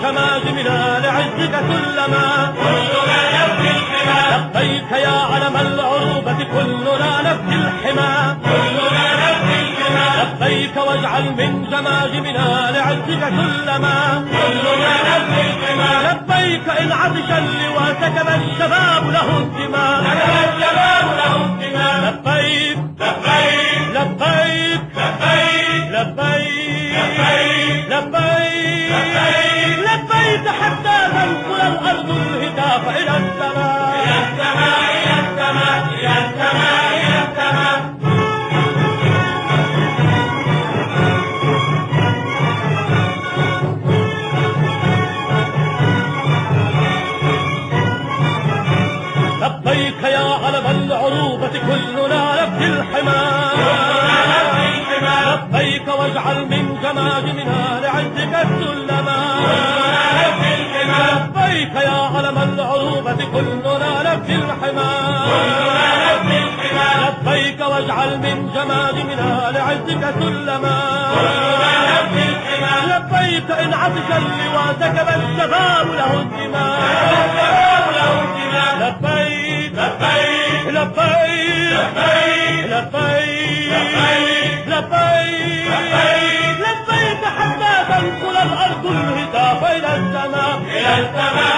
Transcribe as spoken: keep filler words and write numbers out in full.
جماجمنا لعزك سلما، كلنا نبكي الحمى. لبيك يا علم العروبة كلنا نبكي الحمى، كلنا نبكي الحمى. لبيك واجعل من جماجمنا لعزك سلما، كلنا نبكي الحمى. لبيك إن عطش اللواء سكب الشباب له الدماء، سكب الشباب له الدماء. لبيك لبيك لبيك لبيك لبيك لبيك لبيك لبيك حتى تنقل الأرض الهتاف إلى السماء، إلى السماء إلى السماء إلى السماء إلى السماء. لبيك يا علم العروبة كلنا نبكي الحمى، لبيك واجعل من جماجمنا لعزك السلما، لبيك يا علم العروبة كلنا نبكي الحمى، لبيك واجعل من جماجمنا لعزك سلما، لبيك إن عطش اللواء سكب الشباب له الدماء، لبيك لبيك لبيك لبيك لبيك لبيك حتى تنقل الأرض الهتاف إلى السماء، إلى السماء.